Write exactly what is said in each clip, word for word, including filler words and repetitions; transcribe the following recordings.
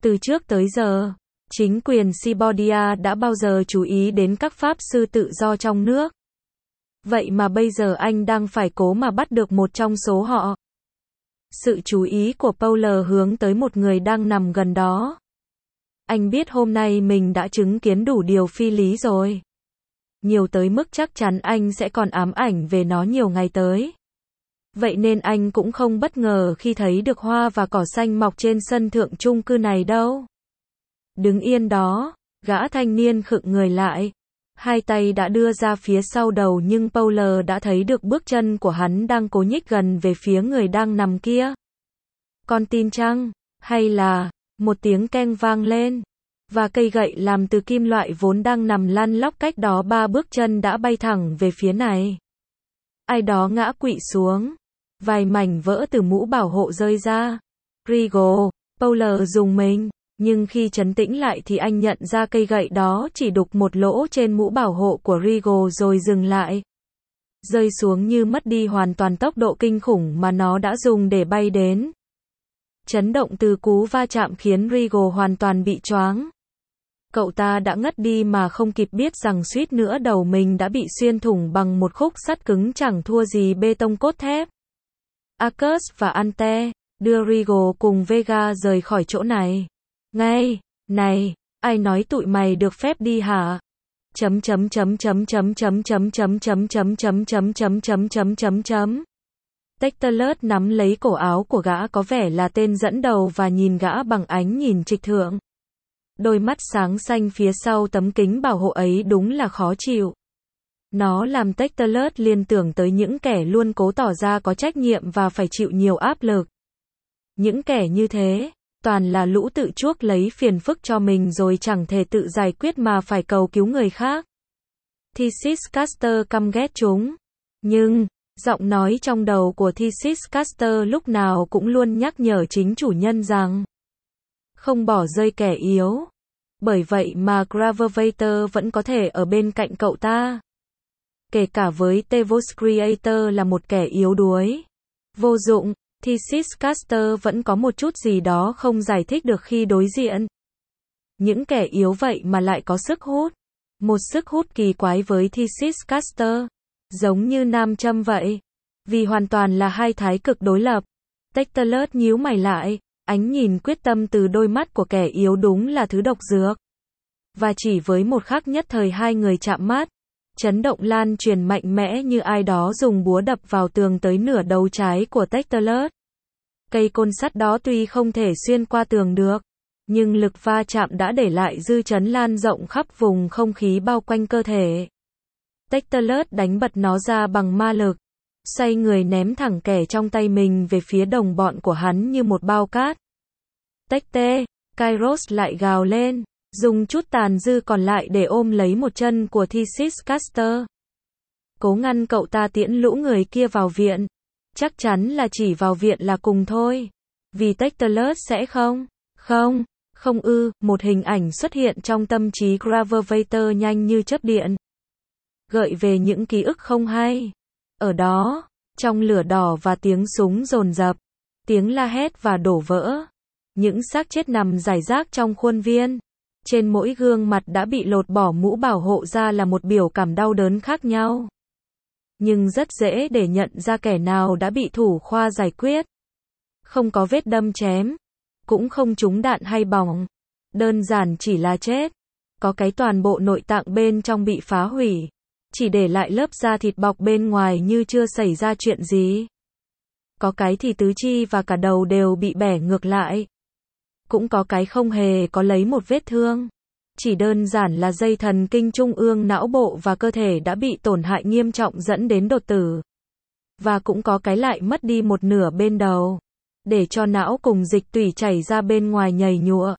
Từ trước tới giờ, chính quyền Cambodia đã bao giờ chú ý đến các pháp sư tự do trong nước. Vậy mà bây giờ anh đang phải cố mà bắt được một trong số họ. Sự chú ý của Paul hướng tới một người đang nằm gần đó. Anh biết hôm nay mình đã chứng kiến đủ điều phi lý rồi. Nhiều tới mức chắc chắn anh sẽ còn ám ảnh về nó nhiều ngày tới. Vậy nên anh cũng không bất ngờ khi thấy được hoa và cỏ xanh mọc trên sân thượng chung cư này đâu. Đứng yên đó, gã thanh niên khựng người lại. Hai tay đã đưa ra phía sau đầu nhưng Paul đã thấy được bước chân của hắn đang cố nhích gần về phía người đang nằm kia. Con tin chăng? Hay là... Một tiếng keng vang lên. Và cây gậy làm từ kim loại vốn đang nằm lăn lóc cách đó ba bước chân đã bay thẳng về phía này. Ai đó ngã quỵ xuống. Vài mảnh vỡ từ mũ bảo hộ rơi ra. Rigo, Paul dùng mình. Nhưng khi trấn tĩnh lại thì anh nhận ra cây gậy đó chỉ đục một lỗ trên mũ bảo hộ của Rigo rồi dừng lại. Rơi xuống như mất đi hoàn toàn tốc độ kinh khủng mà nó đã dùng để bay đến. Chấn động từ cú va chạm khiến Rigo hoàn toàn bị choáng. Cậu ta đã ngất đi mà không kịp biết rằng suýt nữa đầu mình đã bị xuyên thủng bằng một khúc sắt cứng chẳng thua gì bê tông cốt thép. Arcus và Ante đưa Rigo cùng Vega rời khỏi chỗ này. Ngay, này, ai nói tụi mày được phép đi hả? Chấm chấm chấm chấm chấm chấm chấm chấm chấm chấm chấm chấm chấm chấm chấm chấm chấm. Tectelus nắm lấy cổ áo của gã có vẻ là tên dẫn đầu và nhìn gã bằng ánh nhìn trịch thượng. Đôi mắt sáng xanh phía sau tấm kính bảo hộ ấy đúng là khó chịu. Nó làm Tectelus liên tưởng tới những kẻ luôn cố tỏ ra có trách nhiệm và phải chịu nhiều áp lực. Những kẻ như thế, toàn là lũ tự chuốc lấy phiền phức cho mình rồi chẳng thể tự giải quyết mà phải cầu cứu người khác. Thesis Caster căm ghét chúng. Nhưng, giọng nói trong đầu của Thesis Caster lúc nào cũng luôn nhắc nhở chính chủ nhân rằng không bỏ rơi kẻ yếu. Bởi vậy mà Gravevator vẫn có thể ở bên cạnh cậu ta. Kể cả với Tevos Creator là một kẻ yếu đuối, vô dụng, Thesis Caster vẫn có một chút gì đó không giải thích được khi đối diện. Những kẻ yếu vậy mà lại có sức hút. Một sức hút kỳ quái với Thesis Caster. Giống như nam châm vậy. Vì hoàn toàn là hai thái cực đối lập. Tectelus nhíu mày lại. Ánh nhìn quyết tâm từ đôi mắt của kẻ yếu đúng là thứ độc dược. Và chỉ với một khắc nhất thời hai người chạm mắt. Chấn động lan truyền mạnh mẽ như ai đó dùng búa đập vào tường tới nửa đầu trái của Tectelus. Cây côn sắt đó tuy không thể xuyên qua tường được, nhưng lực va chạm đã để lại dư chấn lan rộng khắp vùng không khí bao quanh cơ thể. Tectelus đánh bật nó ra bằng ma lực, xoay người ném thẳng kẻ trong tay mình về phía đồng bọn của hắn như một bao cát. Tecte, Kairos lại gào lên, dùng chút tàn dư còn lại để ôm lấy một chân của Thesis Caster. Cố ngăn cậu ta tiễn lũ người kia vào viện. Chắc chắn là chỉ vào viện là cùng thôi. Vì Tectelus sẽ không. Không, không ư, một hình ảnh xuất hiện trong tâm trí Gravevator nhanh như chớp điện. Gợi về những ký ức không hay. Ở đó, trong lửa đỏ và tiếng súng dồn dập, tiếng la hét và đổ vỡ. Những xác chết nằm rải rác trong khuôn viên. Trên mỗi gương mặt đã bị lột bỏ mũ bảo hộ ra là một biểu cảm đau đớn khác nhau. Nhưng rất dễ để nhận ra kẻ nào đã bị thủ khoa giải quyết. Không có vết đâm chém, cũng không trúng đạn hay bỏng. Đơn giản chỉ là chết. Có cái toàn bộ nội tạng bên trong bị phá hủy. Chỉ để lại lớp da thịt bọc bên ngoài như chưa xảy ra chuyện gì. Có cái thì tứ chi và cả đầu đều bị bẻ ngược lại. Cũng có cái không hề có lấy một vết thương. Chỉ đơn giản là dây thần kinh trung ương não bộ và cơ thể đã bị tổn hại nghiêm trọng dẫn đến đột tử. Và cũng có cái lại mất đi một nửa bên đầu. Để cho não cùng dịch tủy chảy ra bên ngoài nhầy nhụa.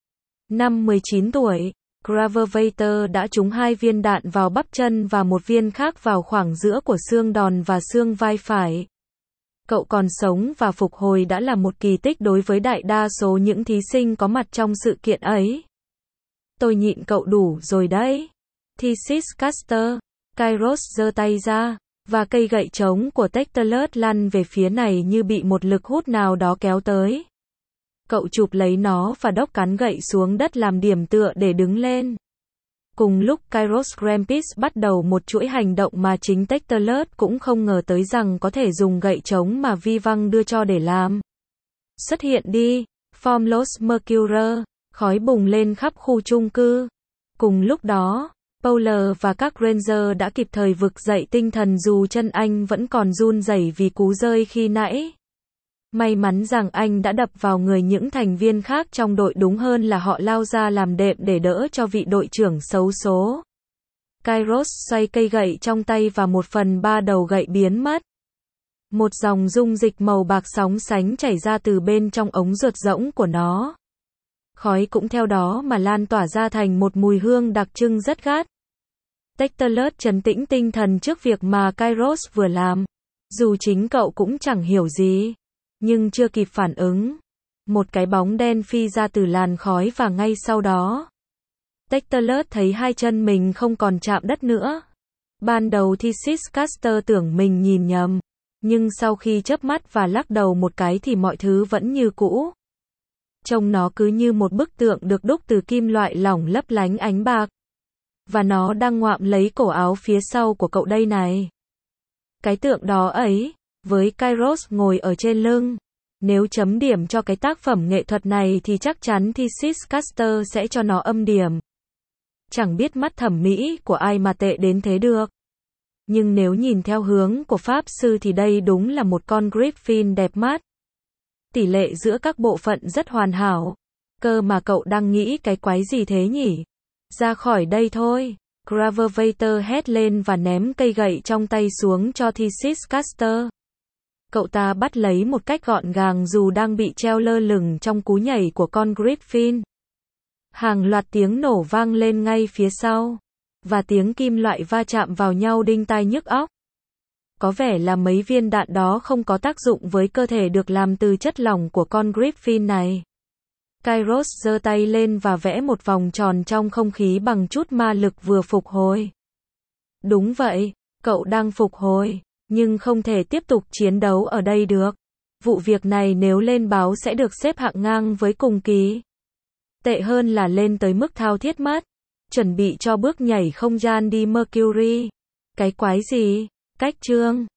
Năm mười chín tuổi, Gravevator đã trúng hai viên đạn vào bắp chân và một viên khác vào khoảng giữa của xương đòn và xương vai phải. Cậu còn sống và phục hồi đã là một kỳ tích đối với đại đa số những thí sinh có mặt trong sự kiện ấy. Tôi nhịn cậu đủ rồi đấy. Thesis Caster. Kairos giơ tay ra, và cây gậy trống của Tectelus lăn về phía này như bị một lực hút nào đó kéo tới. Cậu chụp lấy nó và đốc cán gậy xuống đất làm điểm tựa để đứng lên. Cùng lúc Kairos Grampus bắt đầu một chuỗi hành động mà chính Tectulus cũng không ngờ tới rằng có thể dùng gậy trống mà Vi Văng đưa cho để làm. Xuất hiện đi, Formless Mercury, khói bùng lên khắp khu chung cư. Cùng lúc đó, Paul và các Ranger đã kịp thời vực dậy tinh thần dù chân anh vẫn còn run rẩy vì cú rơi khi nãy. May mắn rằng anh đã đập vào người những thành viên khác trong đội, đúng hơn là họ lao ra làm đệm để đỡ cho vị đội trưởng xấu số. Kairos xoay cây gậy trong tay và một phần ba đầu gậy biến mất. Một dòng dung dịch màu bạc sóng sánh chảy ra từ bên trong ống ruột rỗng của nó. Khói cũng theo đó mà lan tỏa ra thành một mùi hương đặc trưng rất gắt. Tectulus trấn tĩnh tinh thần trước việc mà Kairos vừa làm. Dù chính cậu cũng chẳng hiểu gì. Nhưng chưa kịp phản ứng. Một cái bóng đen phi ra từ làn khói và ngay sau đó. Tectulus thấy hai chân mình không còn chạm đất nữa. Ban đầu thì Siscaster tưởng mình nhìn nhầm. Nhưng sau khi chớp mắt và lắc đầu một cái thì mọi thứ vẫn như cũ. Trông nó cứ như một bức tượng được đúc từ kim loại lỏng lấp lánh ánh bạc. Và nó đang ngoạm lấy cổ áo phía sau của cậu đây này. Cái tượng đó ấy, với Kairos ngồi ở trên lưng. Nếu chấm điểm cho cái tác phẩm nghệ thuật này thì chắc chắn thì Siscaster sẽ cho nó âm điểm. Chẳng biết mắt thẩm mỹ của ai mà tệ đến thế được. Nhưng nếu nhìn theo hướng của Pháp Sư thì đây đúng là một con Griffin đẹp mắt. Tỷ lệ giữa các bộ phận rất hoàn hảo. Cơ mà cậu đang nghĩ cái quái gì thế nhỉ? Ra khỏi đây thôi. Gravavator hét lên và ném cây gậy trong tay xuống cho Siscaster. Cậu ta bắt lấy một cách gọn gàng dù đang bị treo lơ lửng trong cú nhảy của con Griffin. Hàng loạt tiếng nổ vang lên ngay phía sau. Và tiếng kim loại va chạm vào nhau đinh tai nhức óc. Có vẻ là mấy viên đạn đó không có tác dụng với cơ thể được làm từ chất lỏng của con Griffin này. Kairos giơ tay lên và vẽ một vòng tròn trong không khí bằng chút ma lực vừa phục hồi. Đúng vậy, cậu đang phục hồi, nhưng không thể tiếp tục chiến đấu ở đây được. Vụ việc này nếu lên báo sẽ được xếp hạng ngang với cùng kỳ. Tệ hơn là lên tới mức thao thiết mất. Chuẩn bị cho bước nhảy không gian đi Mercury. Cái quái gì? Cách chương